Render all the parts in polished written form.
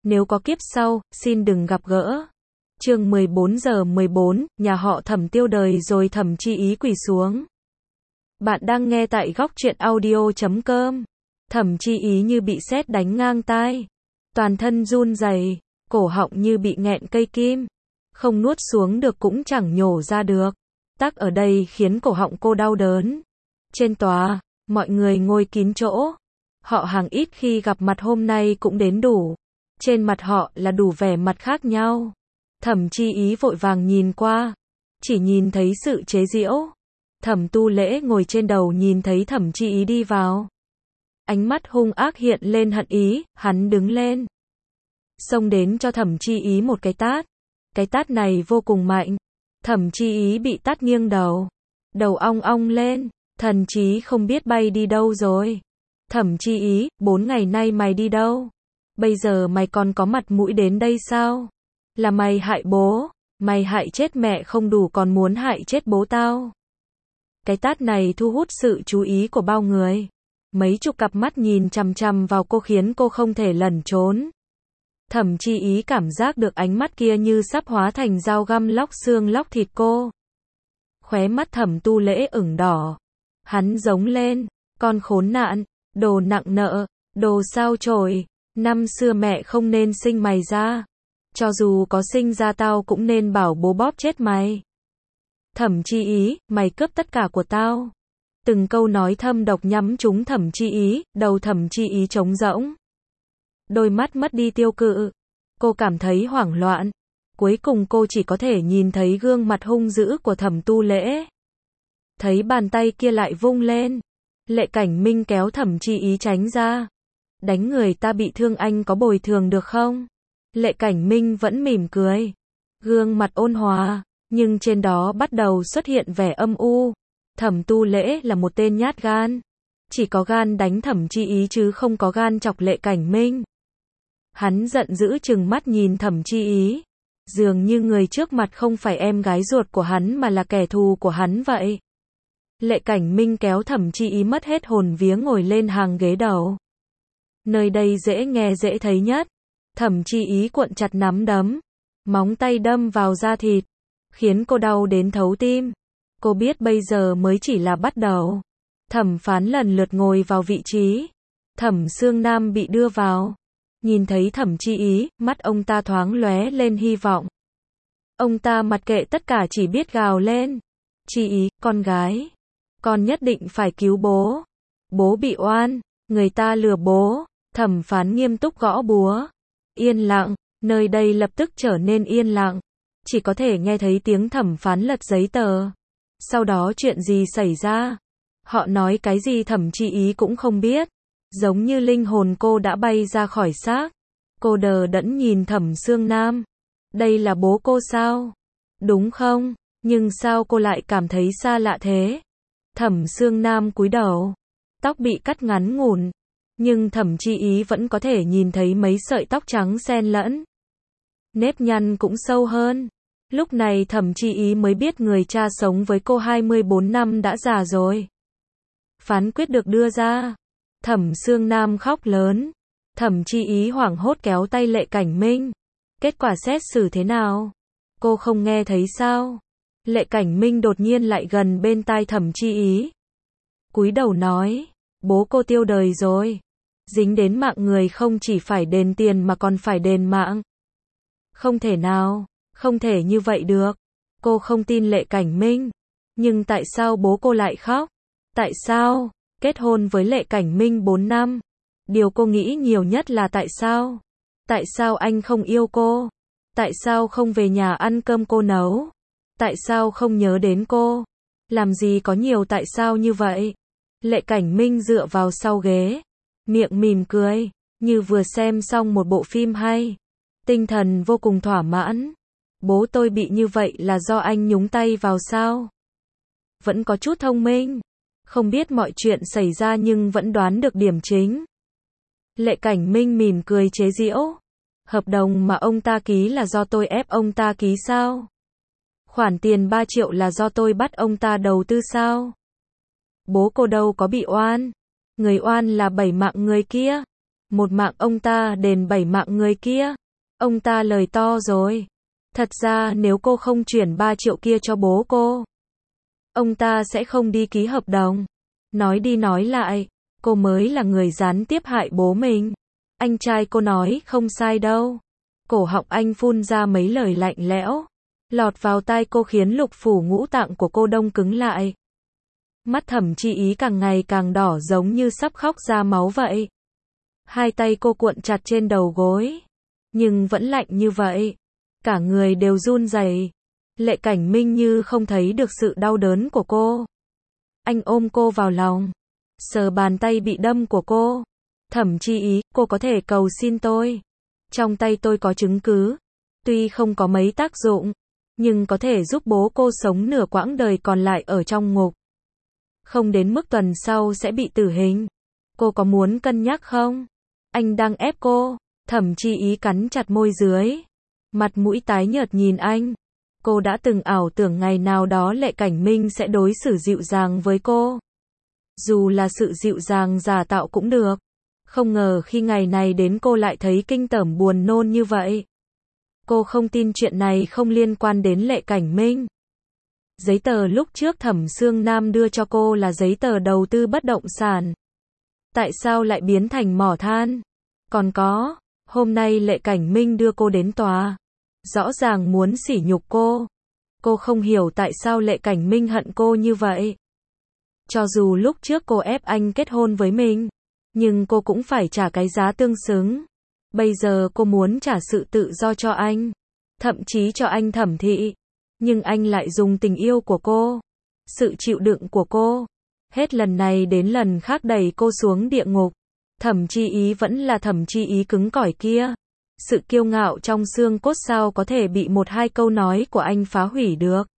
nếu có kiếp sau, xin đừng gặp gỡ. Chương 14 giờ 14, nhà họ Thẩm tiêu đời rồi. Thẩm Chi Ý quỳ xuống. Bạn đang nghe tại góc truyện audio.com. Thẩm Chi Ý như bị sét đánh ngang tai, toàn thân run rẩy, cổ họng như bị nghẹn cây kim, không nuốt xuống được cũng chẳng nhổ ra được. Tắc ở đây khiến cổ họng cô đau đớn. Trên tòa, mọi người ngồi kín chỗ. Họ hàng ít khi gặp mặt hôm nay cũng đến đủ. Trên mặt họ là đủ vẻ mặt khác nhau. Thẩm Chi Ý vội vàng nhìn qua, chỉ nhìn thấy sự chế giễu. Thẩm Tu Lễ ngồi trên đầu nhìn thấy Thẩm Chi Ý đi vào, ánh mắt hung ác hiện lên hận ý, hắn đứng lên, xông đến cho Thẩm Chi Ý một cái tát. Cái tát này vô cùng mạnh. Thẩm Chi Ý bị tát nghiêng đầu, đầu ong ong lên, thần trí không biết bay đi đâu rồi. Thẩm Chi Ý, 4 ngày nay mày đi đâu? Bây giờ mày còn có mặt mũi đến đây sao? Là mày hại bố, mày hại chết mẹ không đủ còn muốn hại chết bố tao. Cái tát này thu hút sự chú ý của bao người. Mấy chục cặp mắt nhìn chằm chằm vào cô khiến cô không thể lẩn trốn. Thẩm Chi Ý cảm giác được ánh mắt kia như sắp hóa thành dao găm lóc xương lóc thịt cô. Khóe mắt Thẩm Tu Lễ ửng đỏ. Hắn giống lên, con khốn nạn, đồ nặng nợ, đồ sao chổi, năm xưa mẹ không nên sinh mày ra. Cho dù có sinh ra tao cũng nên bảo bố bóp chết mày. Thẩm Chi Ý, mày cướp tất cả của tao. Từng câu nói thâm độc nhắm trúng Thẩm Chi Ý, đầu Thẩm Chi Ý trống rỗng. Đôi mắt mất đi tiêu cự. Cô cảm thấy hoảng loạn. Cuối cùng cô chỉ có thể nhìn thấy gương mặt hung dữ của Thẩm Tu Lễ. Thấy bàn tay kia lại vung lên. Lệ Cảnh Minh kéo Thẩm Chi Ý tránh ra. Đánh người ta bị thương anh có bồi thường được không? Lệ Cảnh Minh vẫn mỉm cười. Gương mặt ôn hòa, nhưng trên đó bắt đầu xuất hiện vẻ âm u. Thẩm Tu Lễ là một tên nhát gan. Chỉ có gan đánh Thẩm Chi Ý chứ không có gan chọc Lệ Cảnh Minh. Hắn giận dữ trừng mắt nhìn Thẩm Chi Ý. Dường như người trước mặt không phải em gái ruột của hắn mà là kẻ thù của hắn vậy. Lệ Cảnh Minh kéo Thẩm Chi Ý mất hết hồn vía ngồi lên hàng ghế đầu. Nơi đây dễ nghe dễ thấy nhất. Thẩm Chi Ý cuộn chặt nắm đấm, móng tay đâm vào da thịt, khiến cô đau đến thấu tim. Cô biết bây giờ mới chỉ là bắt đầu. Thẩm Phán lần lượt ngồi vào vị trí. Thẩm Sương Nam bị đưa vào. Nhìn thấy Thẩm Chi Ý, mắt ông ta thoáng lóe lên hy vọng. Ông ta mặc kệ tất cả chỉ biết gào lên. Chi Ý, con gái. Con nhất định phải cứu bố. Bố bị oan, người ta lừa bố. Thẩm Phán nghiêm túc gõ búa. Yên lặng, nơi đây lập tức trở nên yên lặng. Chỉ có thể nghe thấy tiếng Thẩm Phán lật giấy tờ. Sau đó chuyện gì xảy ra? Họ nói cái gì Thẩm Chi Ý cũng không biết. Giống như linh hồn cô đã bay ra khỏi xác. Cô đờ đẫn nhìn Thẩm Sương Nam. Đây là bố cô sao? Đúng không? Nhưng sao cô lại cảm thấy xa lạ thế? Thẩm Sương Nam cúi đầu. Tóc bị cắt ngắn ngủn. Nhưng Thẩm Chi Ý vẫn có thể nhìn thấy mấy sợi tóc trắng xen lẫn. Nếp nhăn cũng sâu hơn. Lúc này Thẩm Chi Ý mới biết người cha sống với cô 24 năm đã già rồi. Phán quyết được đưa ra. Thẩm Sương Nam khóc lớn. Thẩm Chi Ý hoảng hốt kéo tay Lệ Cảnh Minh. Kết quả xét xử thế nào? Cô không nghe thấy sao? Lệ Cảnh Minh đột nhiên lại gần bên tai Thẩm Chi Ý. Cúi đầu nói. Bố cô tiêu đời rồi. Dính đến mạng người không chỉ phải đền tiền mà còn phải đền mạng. Không thể nào, không thể như vậy được. Cô không tin Lệ Cảnh Minh. Nhưng tại sao bố cô lại khóc? Tại sao? Kết hôn với Lệ Cảnh Minh 4 năm. Điều cô nghĩ nhiều nhất là tại sao? Tại sao anh không yêu cô? Tại sao không về nhà ăn cơm cô nấu? Tại sao không nhớ đến cô? Làm gì có nhiều tại sao như vậy? Lệ Cảnh Minh dựa vào sau ghế, miệng mỉm cười, như vừa xem xong một bộ phim hay. Tinh thần vô cùng thỏa mãn. Bố tôi bị như vậy là do anh nhúng tay vào sao? Vẫn có chút thông minh. Không biết mọi chuyện xảy ra nhưng vẫn đoán được điểm chính. Lệ Cảnh Minh mỉm cười chế giễu. Hợp đồng mà ông ta ký là do tôi ép ông ta ký sao? Khoản tiền 3 triệu là do tôi bắt ông ta đầu tư sao? Bố cô đâu có bị oan. Người oan là 7 mạng người kia. 1 mạng ông ta đền 7 mạng người kia. Ông ta lời to rồi. Thật ra nếu cô không chuyển 3 triệu kia cho bố cô, ông ta sẽ không đi ký hợp đồng. Nói đi nói lại, cô mới là người gián tiếp hại bố mình. Anh trai cô nói không sai đâu. Cổ họng anh phun ra mấy lời lạnh lẽo, lọt vào tai cô khiến lục phủ ngũ tạng của cô đông cứng lại. Mắt Thẩm Chi Ý càng ngày càng đỏ giống như sắp khóc ra máu vậy. Hai tay cô cuộn chặt trên đầu gối, nhưng vẫn lạnh như vậy. Cả người đều run rẩy. Lệ Cảnh Minh như không thấy được sự đau đớn của cô. Anh ôm cô vào lòng, sờ bàn tay bị đâm của cô. Thẩm Chi Ý, cô có thể cầu xin tôi. Trong tay tôi có chứng cứ. Tuy không có mấy tác dụng, nhưng có thể giúp bố cô sống nửa quãng đời còn lại ở trong ngục. Không đến mức tuần sau sẽ bị tử hình. Cô có muốn cân nhắc không? Anh đang ép cô. Thẩm Chi Ý cắn chặt môi dưới, mặt mũi tái nhợt nhìn anh. Cô đã từng ảo tưởng ngày nào đó Lệ Cảnh Minh sẽ đối xử dịu dàng với cô. Dù là sự dịu dàng giả tạo cũng được. Không ngờ khi ngày này đến cô lại thấy kinh tởm buồn nôn như vậy. Cô không tin chuyện này không liên quan đến Lệ Cảnh Minh. Giấy tờ lúc trước Thẩm Sương Nam đưa cho cô là giấy tờ đầu tư bất động sản. Tại sao lại biến thành mỏ than? Còn có, hôm nay Lệ Cảnh Minh đưa cô đến tòa. Rõ ràng muốn sỉ nhục cô. Cô không hiểu tại sao Lệ Cảnh Minh hận cô như vậy. Cho dù lúc trước cô ép anh kết hôn với mình, nhưng cô cũng phải trả cái giá tương xứng. Bây giờ cô muốn trả sự tự do cho anh, thậm chí cho anh Thẩm Thị. Nhưng anh lại dùng tình yêu của cô, sự chịu đựng của cô, hết lần này đến lần khác đẩy cô xuống địa ngục. Thẩm Chi Ý vẫn là Thẩm Chi Ý cứng cỏi kia. Sự kiêu ngạo trong xương cốt sao có thể bị 1-2 câu nói của anh phá hủy được.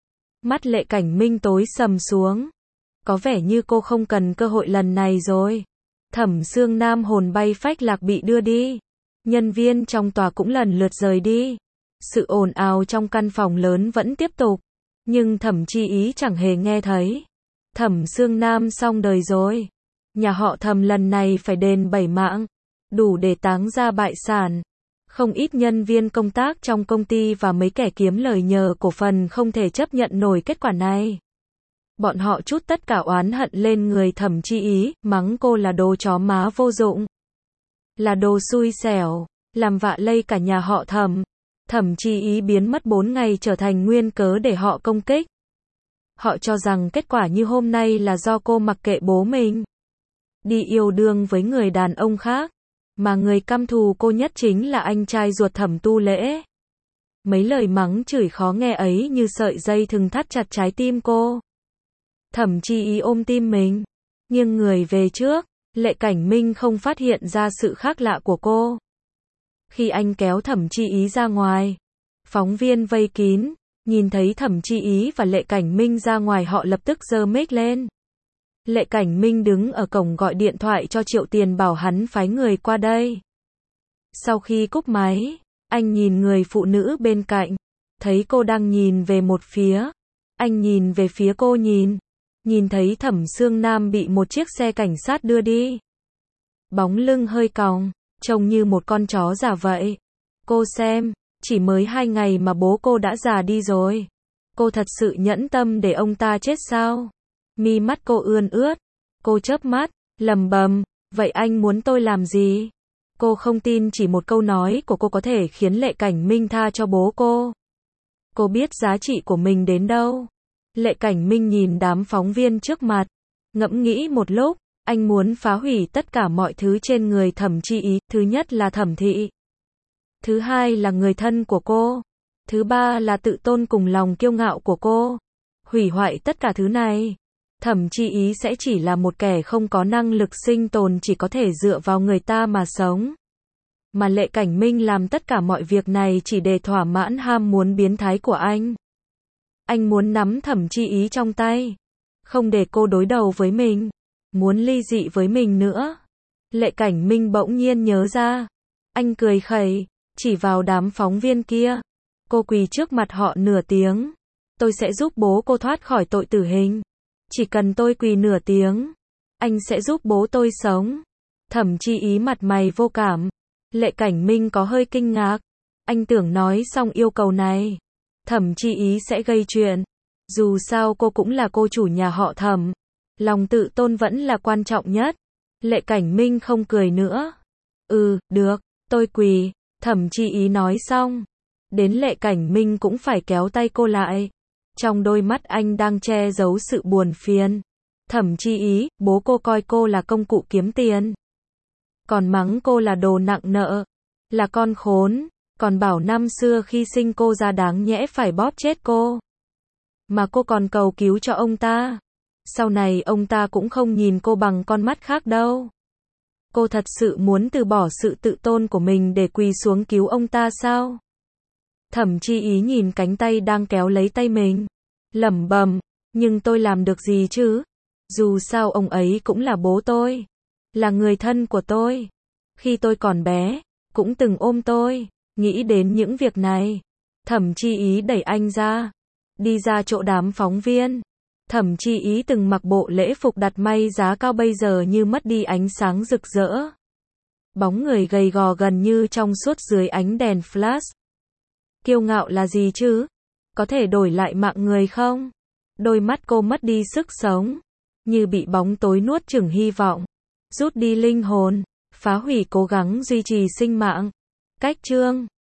Mắt Lệ Cảnh Minh tối sầm xuống. Có vẻ như cô không cần cơ hội lần này rồi. Thẩm Sương Nam hồn bay phách lạc bị đưa đi. Nhân viên trong tòa cũng lần lượt rời đi. Sự ồn ào trong căn phòng lớn vẫn tiếp tục. Nhưng Thẩm Chi Ý chẳng hề nghe thấy. Thẩm Sương Nam xong đời rồi. Nhà họ Thẩm lần này phải đền 7 mạng. Đủ để táng ra bại sản. Không ít nhân viên công tác trong công ty và mấy kẻ kiếm lời nhờ cổ phần không thể chấp nhận nổi kết quả này. Bọn họ trút tất cả oán hận lên người Thẩm Chi Ý, mắng cô là đồ chó má vô dụng. Là đồ xui xẻo, làm vạ lây cả nhà họ Thẩm. Thẩm Chi Ý biến mất 4 ngày trở thành nguyên cớ để họ công kích. Họ cho rằng kết quả như hôm nay là do cô mặc kệ bố mình, đi yêu đương với người đàn ông khác. Mà người căm thù cô nhất chính là anh trai ruột Thẩm Tu Lễ. Mấy lời mắng chửi khó nghe ấy như sợi dây thừng thắt chặt trái tim cô. Thẩm Chi Ý ôm tim mình, nghiêng người về trước. Lệ Cảnh Minh không phát hiện ra sự khác lạ của cô. Khi anh kéo Thẩm Chi Ý ra ngoài, phóng viên vây kín, nhìn thấy Thẩm Chi Ý và Lệ Cảnh Minh ra ngoài họ lập tức giơ mic lên. Lệ Cảnh Minh đứng ở cổng gọi điện thoại cho Triệu Tiền bảo hắn phái người qua đây. Sau khi cúp máy, anh nhìn người phụ nữ bên cạnh, thấy cô đang nhìn về một phía. Anh nhìn về phía cô nhìn thấy Thẩm Sương Nam bị một chiếc xe cảnh sát đưa đi. Bóng lưng hơi còng, trông như một con chó già vậy. Cô xem, chỉ mới 2 ngày mà bố cô đã già đi rồi. Cô thật sự nhẫn tâm để ông ta chết sao? Mi mắt cô ươn ướt. Cô chớp mắt, lẩm bẩm, vậy anh muốn tôi làm gì? Cô không tin chỉ một câu nói của cô có thể khiến Lệ Cảnh Minh tha cho bố cô. Cô biết giá trị của mình đến đâu. Lệ Cảnh Minh nhìn đám phóng viên trước mặt, ngẫm nghĩ một lúc, anh muốn phá hủy tất cả mọi thứ trên người Thẩm Chi Ý. Thứ nhất là Thẩm Thị. Thứ hai là người thân của cô. Thứ ba là tự tôn cùng lòng kiêu ngạo của cô. Hủy hoại tất cả thứ này, Thẩm Chi Ý sẽ chỉ là một kẻ không có năng lực sinh tồn, chỉ có thể dựa vào người ta mà sống. Mà Lệ Cảnh Minh làm tất cả mọi việc này chỉ để thỏa mãn ham muốn biến thái của anh. Anh muốn nắm Thẩm Chi Ý trong tay, không để cô đối đầu với mình, muốn ly dị với mình nữa. Lệ Cảnh Minh bỗng nhiên nhớ ra. Anh cười khẩy, chỉ vào đám phóng viên kia. Cô quỳ trước mặt họ nửa tiếng. Tôi sẽ giúp bố cô thoát khỏi tội tử hình. Chỉ cần tôi quỳ nửa tiếng, anh sẽ giúp bố tôi sống. Thẩm Chi Ý mặt mày vô cảm. Lệ Cảnh Minh có hơi kinh ngạc. Anh tưởng nói xong yêu cầu này, Thẩm Chi Ý sẽ gây chuyện. Dù sao cô cũng là cô chủ nhà họ Thẩm. Lòng tự tôn vẫn là quan trọng nhất. Lệ Cảnh Minh không cười nữa. Được, tôi quỳ. Thẩm Chi Ý nói xong. Đến Lệ Cảnh Minh cũng phải kéo tay cô lại. Trong đôi mắt anh đang che giấu sự buồn phiền. Thẩm Chi Ý, bố cô coi cô là công cụ kiếm tiền. Còn mắng cô là đồ nặng nợ. Là con khốn. Còn bảo năm xưa khi sinh cô ra đáng nhẽ phải bóp chết cô. Mà cô còn cầu cứu cho ông ta. Sau này ông ta cũng không nhìn cô bằng con mắt khác đâu. Cô thật sự muốn từ bỏ sự tự tôn của mình để quỳ xuống cứu ông ta sao? Thẩm Chi Ý nhìn cánh tay đang kéo lấy tay mình. Lẩm bẩm, nhưng tôi làm được gì chứ? Dù sao ông ấy cũng là bố tôi. Là người thân của tôi. Khi tôi còn bé, cũng từng ôm tôi. Nghĩ đến những việc này. Thẩm Chi Ý đẩy anh ra. Đi ra chỗ đám phóng viên. Thẩm Chi Ý từng mặc bộ lễ phục đặt may giá cao bây giờ như mất đi ánh sáng rực rỡ. Bóng người gầy gò gần như trong suốt dưới ánh đèn flash. Kiêu ngạo là gì chứ? Có thể đổi lại mạng người không? Đôi mắt cô mất đi sức sống. Như bị bóng tối nuốt chửng hy vọng. Rút đi linh hồn. Phá hủy cố gắng duy trì sinh mạng. Cách chương